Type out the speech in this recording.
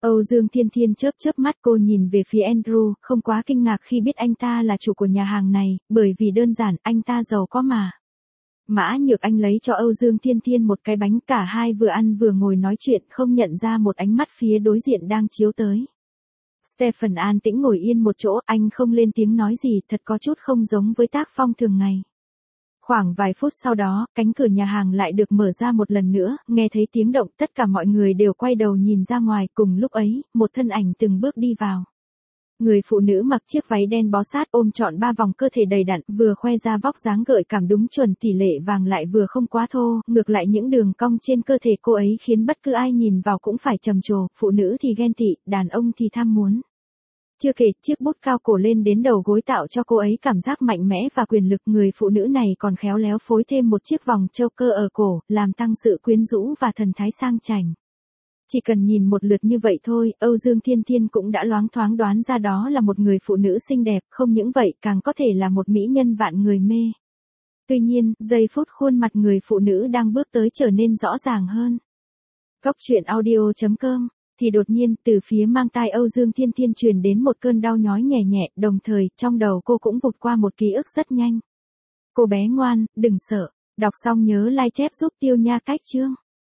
Âu Dương Thiên Thiên chớp chớp mắt, cô nhìn về phía Andrew, không quá kinh ngạc khi biết anh ta là chủ của nhà hàng này, bởi vì đơn giản anh ta giàu có mà. Mã Nhược Anh lấy cho Âu Dương Thiên Thiên một cái bánh, cả hai vừa ăn vừa ngồi nói chuyện, không nhận ra một ánh mắt phía đối diện đang chiếu tới. Stephen an tĩnh ngồi yên một chỗ, anh không lên tiếng nói gì, thật có chút không giống với tác phong thường ngày. Khoảng vài phút sau đó, cánh cửa nhà hàng lại được mở ra một lần nữa, nghe thấy tiếng động, tất cả mọi người đều quay đầu nhìn ra ngoài, cùng lúc ấy, một thân ảnh từng bước đi vào. Người phụ nữ mặc chiếc váy đen bó sát, ôm trọn 3 vòng cơ thể đầy đặn, vừa khoe ra vóc dáng gợi cảm đúng chuẩn tỷ lệ vàng lại vừa không quá thô, ngược lại những đường cong trên cơ thể cô ấy khiến bất cứ ai nhìn vào cũng phải trầm trồ, phụ nữ thì ghen tị, đàn ông thì tham muốn. Chưa kể, chiếc bút cao cổ lên đến đầu gối tạo cho cô ấy cảm giác mạnh mẽ và quyền lực, người phụ nữ này còn khéo léo phối thêm một chiếc vòng choker ở cổ, làm tăng sự quyến rũ và thần thái sang chảnh. Chỉ cần nhìn một lượt như vậy thôi, Âu Dương Thiên Thiên cũng đã loáng thoáng đoán ra đó là một người phụ nữ xinh đẹp, không những vậy càng có thể là một mỹ nhân vạn người mê. Tuy nhiên, giây phút khuôn mặt người phụ nữ đang bước tới trở nên rõ ràng hơn. Cóc truyện audio.com thì đột nhiên, từ phía mang tai Âu Dương Thiên Thiên truyền đến một cơn đau nhói nhẹ nhẹ, đồng thời, trong đầu cô cũng vụt qua một ký ức rất nhanh. Cô bé ngoan, đừng sợ. Đọc xong nhớ like chép giúp Tiêu Nha Cách chương.